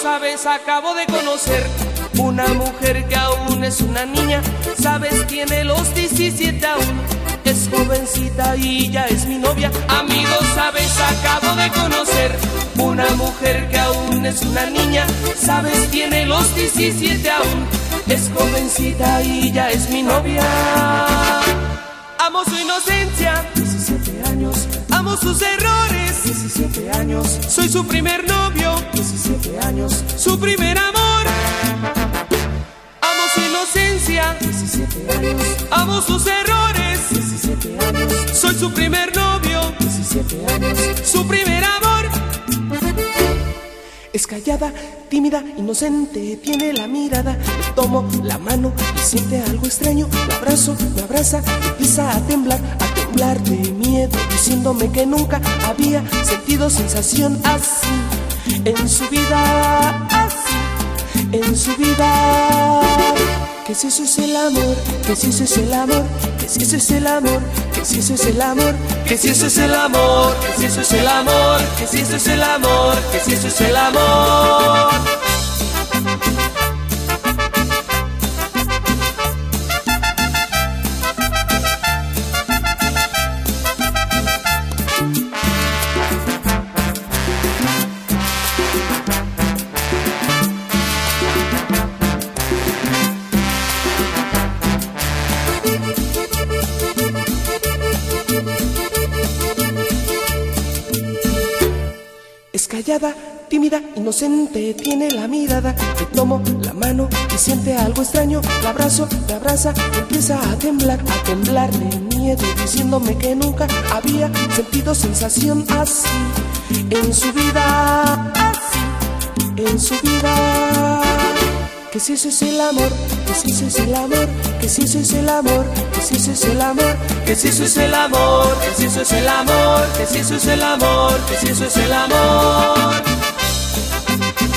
sabes, acabo de conocer una mujer que aún es una niña. Sabes, tiene los 17 aún, es jovencita y ya es mi novia. Amigos, sabes, acabo de conocer una mujer que aún es una niña. Sabes, tiene los 17 aún, es jovencita y ya es mi novia. Amo su inocencia, 17 años. Amo sus errores, 17 años. Soy su primer novio, 17 años. Su primer amor. Amo su inocencia, 17 años. Amo sus errores, 17 años. Soy su primer novio, 17 años. Su primer amor. Es callada, tímida, inocente, tiene la mirada. Le tomo la mano y siente algo extraño. La abrazo, me abraza, empieza a temblar de miedo, diciéndome que nunca había sentido sensación así en su vida, así en su vida. Que si eso es el amor, que si eso es el amor, que si eso es el amor, que si eso es el amor, que si eso es el amor, que si eso es el amor, que si eso es el amor, que si eso es el amor. Es callada, tímida, inocente, tiene la mirada. Le tomo la mano y siente algo extraño. La abrazo, me abraza, empieza a temblar de miedo, diciéndome que nunca había sentido sensación así en su vida, así en su vida. Que si eso es el amor, que si eso es el amor, que si eso es el amor, que si eso es el amor, que si eso es el amor, que si eso es el amor, que si eso es el amor, que si eso es el amor.